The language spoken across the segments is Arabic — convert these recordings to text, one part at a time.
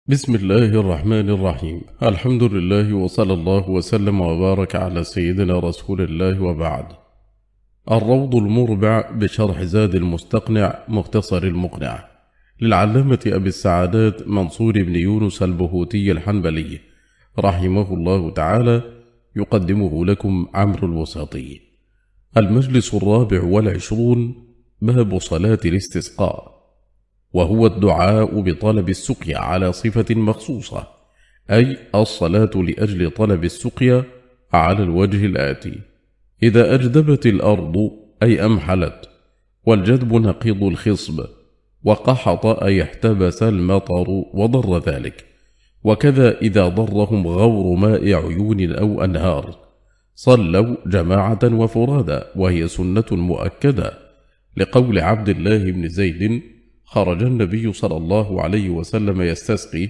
بسم الله الرحمن الرحيم. الحمد لله وصلى الله وسلم وبارك على سيدنا رسول الله وبعد. الروض المربع بشرح زاد المستقنع مختصر المقنع للعلامة أبي السعادات منصور بن يونس البهوتي الحنبلي رحمه الله تعالى، يقدمه لكم عمرو الوساطي. المجلس 24، باب صلاة الاستسقاء، وهو الدعاء بطلب السقيا على صفة مخصوصة، أي الصلاة لأجل طلب السقيا على الوجه الآتي: إذا أجدبت الأرض أي أمحلت، والجدب نقيض الخصب، وقحط أي احتبس المطر وضر ذلك، وكذا إذا ضرهم غور ماء عيون أو أنهار. صلوا جماعة وفرادا، وهي سنة مؤكدة، لقول عبد الله بن زيد: خرج النبي صلى الله عليه وسلم يستسقي،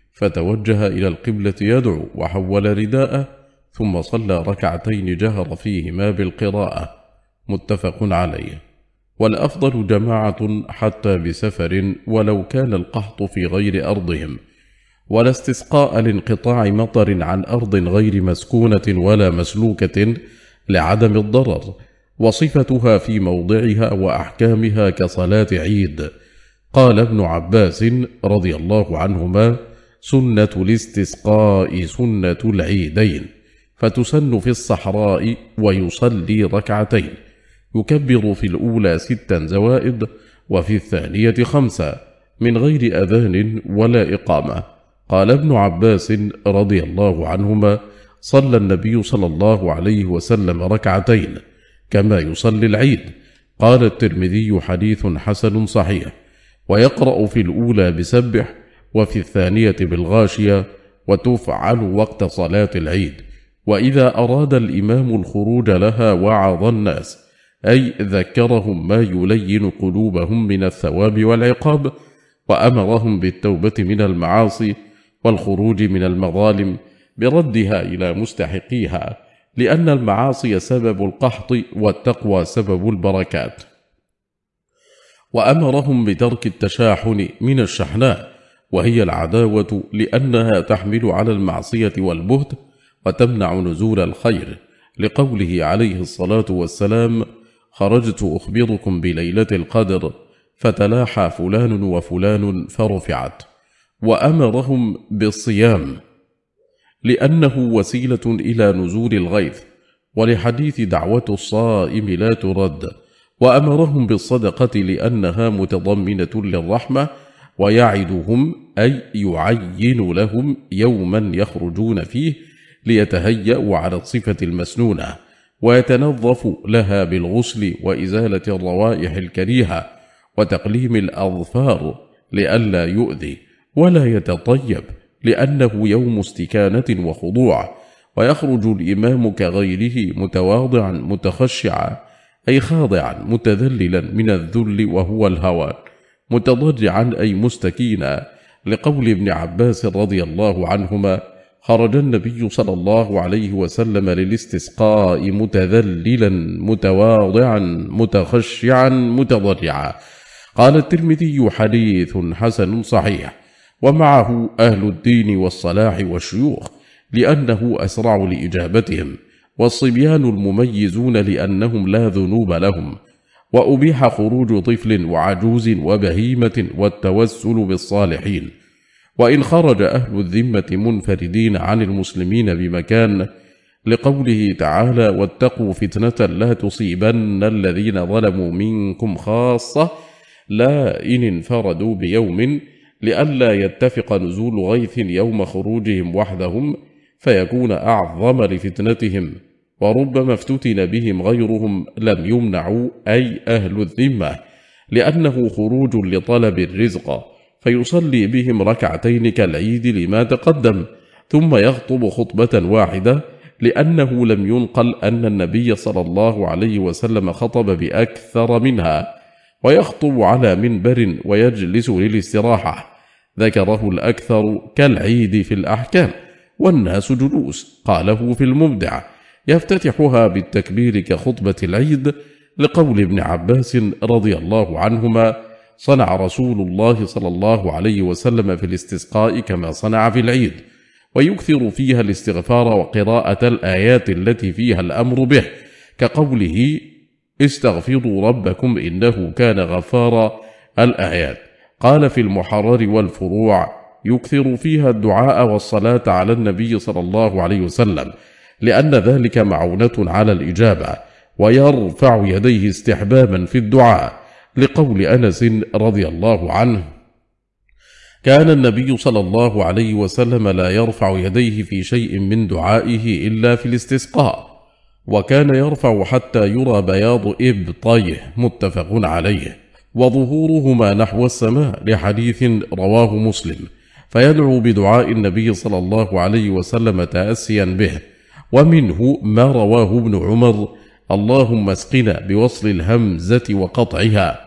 فتوجه إلى القبلة يدعو، وحول رداءه، ثم صلى ركعتين جهر فيهما بالقراءة. متفق عليه. والأفضل جماعة حتى بسفر، ولو كان القحط في غير أرضهم، ولا استسقاء لانقطاع مطر عن أرض غير مسكونة ولا مسلوكة لعدم الضرر، وصفتها في موضعها وأحكامها كصلاة عيد. قال ابن عباس رضي الله عنهما: سنة الاستسقاء سنة العيدين، فتسن في الصحراء، ويصلي ركعتين، يكبر في الأولى 6 زوائد، وفي الثانية 5 من غير أذان ولا إقامة. قال ابن عباس رضي الله عنهما: صلى النبي صلى الله عليه وسلم ركعتين كما يصلي العيد. قال الترمذي: حديث حسن صحيح. ويقرأ في الأولى بسبح، وفي الثانية بالغاشية، وتفعل وقت صلاة العيد. وإذا أراد الإمام الخروج لها وعظ الناس، أي ذكرهم ما يلين قلوبهم من الثواب والعقاب، وأمرهم بالتوبة من المعاصي والخروج من المظالم بردها إلى مستحقيها، لأن المعاصي سبب القحط، والتقوى سبب البركات. وأمرهم بترك التشاحن من الشحناء، وهي العداوة، لأنها تحمل على المعصية والبهت، وتمنع نزول الخير، لقوله عليه الصلاة والسلام: خرجت أخبركم بليلة القدر، فتلاحى فلان وفلان فرفعت. وأمرهم بالصيام، لأنه وسيلة إلى نزول الغيث، ولحديث دعوة الصائم لا ترد. وأمرهم بالصدقة، لأنها متضمنة للرحمة، ويعدهم أي يعين لهم يوما يخرجون فيه ليتهيأوا على الصفة المسنونة، ويتنظف لها بالغسل وإزالة الروائح الكريهة وتقليم الأظفار لئلا يؤذي، ولا يتطيب، لأنه يوم استكانة وخضوع. ويخرج الإمام كغيره متواضعا متخشعا، أي خاضعا متذللا من الذل وهو الهوى، متضرعا أي مستكينا، لقول ابن عباس رضي الله عنهما: خرج النبي صلى الله عليه وسلم للاستسقاء متذللا متواضعا متخشعا متضرعا. قال الترمذي: حديث حسن صحيح. ومعه أهل الدين والصلاح والشيوخ، لأنه أسرع لإجابتهم، والصبيان المميزون، لأنهم لا ذنوب لهم. وأبيح خروج طفل وعجوز وبهيمة والتوسل بالصالحين. وإن خرج أهل الذمة منفردين عن المسلمين بمكان، لقوله تعالى: واتقوا فتنة لا تصيبن الذين ظلموا منكم خاصة، لا إن انفردوا بيوم، لئلا يتفق نزول غيث يوم خروجهم وحدهم فيكون أعظم لفتنتهم، وربما افتتن بهم غيرهم لم يمنعوا، أي أهل الذمة، لأنه خروج لطلب الرزق، فيصلي بهم ركعتين كالعيد لما تقدم، ثم يخطب خطبة واحدة، لأنه لم ينقل أن النبي صلى الله عليه وسلم خطب بأكثر منها، ويخطب على منبر ويجلس للاستراحة، ذكره الأكثر كالعيد في الأحكام، والناس جلوس، قاله في المبدع، يفتتحها بالتكبير كخطبة العيد، لقول ابن عباس رضي الله عنهما: صنع رسول الله صلى الله عليه وسلم في الاستسقاء كما صنع في العيد، ويكثر فيها الاستغفار وقراءة الآيات التي فيها الأمر به، كقوله استغفروا ربكم إنه كان غفارا الآيات. قال في المحرر والفروع يكثر فيها الدعاء والصلاة على النبي صلى الله عليه وسلم، لأن ذلك معونة على الإجابة، ويرفع يديه استحبابا في الدعاء، لقول أنس رضي الله عنه كان النبي صلى الله عليه وسلم لا يرفع يديه في شيء من دعائه إلا في الاستسقاء، وكان يرفع حتى يرى بياض إبطيه، متفق عليه، وظهورهما نحو السماء، لحديث رواه مسلم، فيدعو بدعاء النبي صلى الله عليه وسلم تأسيا به. ومنه ما رواه ابن عمر اللهم اسقنا بوصل الهمزة وقطعها،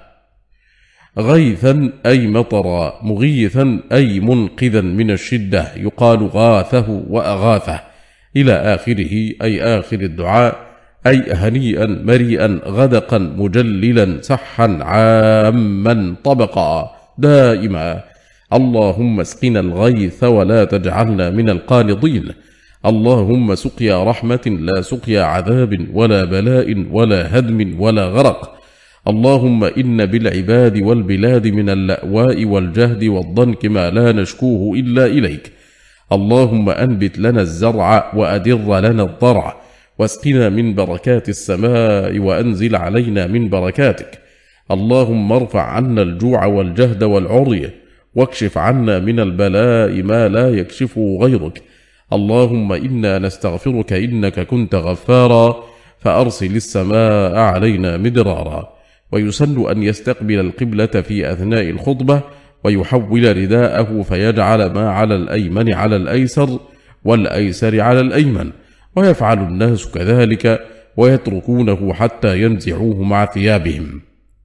غيثا أي مطرا، مغيثا أي منقذا من الشدة، يقال غاثه وأغاثه، إلى آخره، أي آخر الدعاء، أي هنيئا مريئا غدقا مجللا سحا عاما طبقا دائما. اللهم اسقنا الغيث ولا تجعلنا من القانطين. اللهم سقيا رحمة لا سقيا عذاب ولا بلاء ولا هدم ولا غرق. اللهم إن بالعباد والبلاد من اللأواء والجهد والضنك ما لا نشكوه إلا إليك. اللهم أنبت لنا الزرع وأدر لنا الضرع، واسقنا من بركات السماء وأنزل علينا من بركاتك. اللهم ارفع عنا الجوع والجهد والعري، واكشف عنا من البلاء ما لا يكشفه غيرك. اللهم إنا نستغفرك إنك كنت غفارا، فأرسل السماء علينا مدرارا. ويسن أن يستقبل القبلة في أثناء الخطبة، ويحول رداءه فيجعل ما على الأيمن على الأيسر والأيسر على الأيمن، ويفعل الناس كذلك، ويتركونه حتى ينزعوه مع ثيابهم.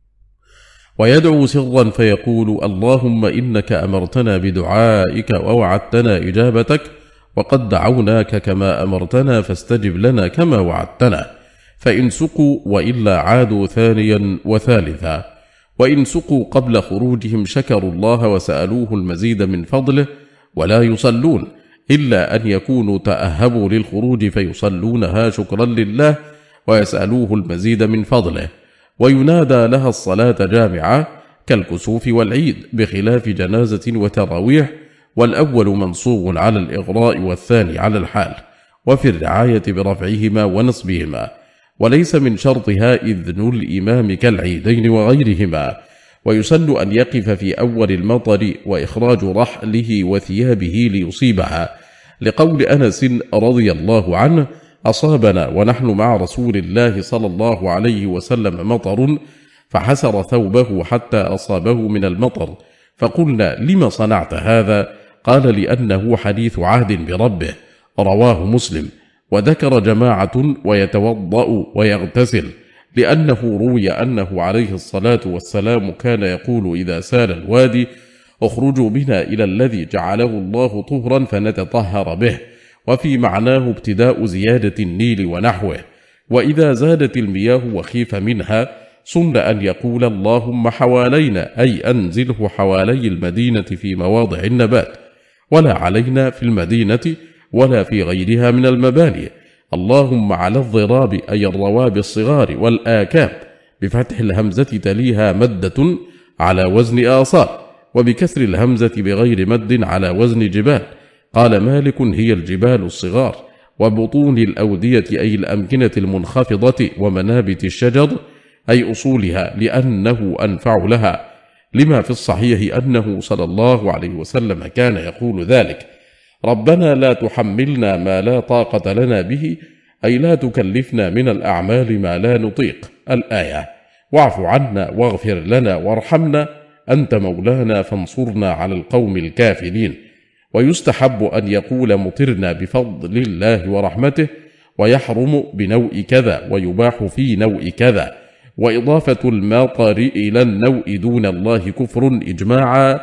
ويدعو سرا فيقول اللهم إنك أمرتنا بدعائك ووعدتنا إجابتك، وقد دعوناك كما أمرتنا فاستجب لنا كما وعدتنا. فإن سقوا وإلا عادوا ثانيا وثالثا. وإن سقوا قبل خروجهم شكروا الله وسألوه المزيد من فضله، ولا يصلون إلا أن يكونوا تأهبوا للخروج فيصلونها شكرا لله ويسألوه المزيد من فضله. وينادى لها الصلاة جامعة كالكسوف والعيد، بخلاف جنازة وتراويح، والأول منصوب على الإغراء والثاني على الحال، وفي الرعاية برفعهما ونصبهما. وليس من شرطها إذن الإمام كالعيدين وغيرهما. ويسن أن يقف في أول المطر وإخراج رحله وثيابه ليصيبها، لقول أنس رضي الله عنه أصابنا ونحن مع رسول الله صلى الله عليه وسلم مطر، فحسر ثوبه حتى أصابه من المطر، فقلنا لما صنعت هذا؟ قال لأنه حديث عهد بربه، رواه مسلم. وذكر جماعة ويتوضأ ويغتسل، لأنه روي أنه عليه الصلاة والسلام كان يقول إذا سال الوادي اخرجوا بنا إلى الذي جعله الله طهرا فنتطهر به، وفي معناه ابتداء زيادة النيل ونحوه. وإذا زادت المياه وخيف منها سن أن يقول اللهم حوالينا، أي أنزله حوالي المدينة في مواضع النبات، ولا علينا في المدينة ولا في غيرها من المباني. اللهم على الضراب، أي الرواب الصغار والآكام، بفتح الهمزة تليها مدة على وزن آصار، وبكسر الهمزة بغير مد على وزن جبال. قال مالك هي الجبال الصغار، وبطون الأودية أي الأمكنة المنخفضة، ومنابت الشجر أي أصولها، لأنه أنفع لها، لما في الصحيح أنه صلى الله عليه وسلم كان يقول ذلك. ربنا لا تحملنا ما لا طاقة لنا به، أي لا تكلفنا من الأعمال ما لا نطيق، الآية. واعف عنا واغفر لنا وارحمنا، أنت مولانا فانصرنا على القوم الكافرين. ويستحب أن يقول مطرنا بفضل الله ورحمته، ويحرم بنوء كذا، ويباح في نوء كذا. وإضافة المطر إلى النوء دون الله كفر إجماعا،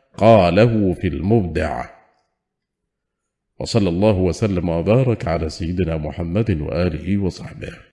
قاله في المبدع. وصلى الله وسلم وبارك على سيدنا محمد وآله وصحبه.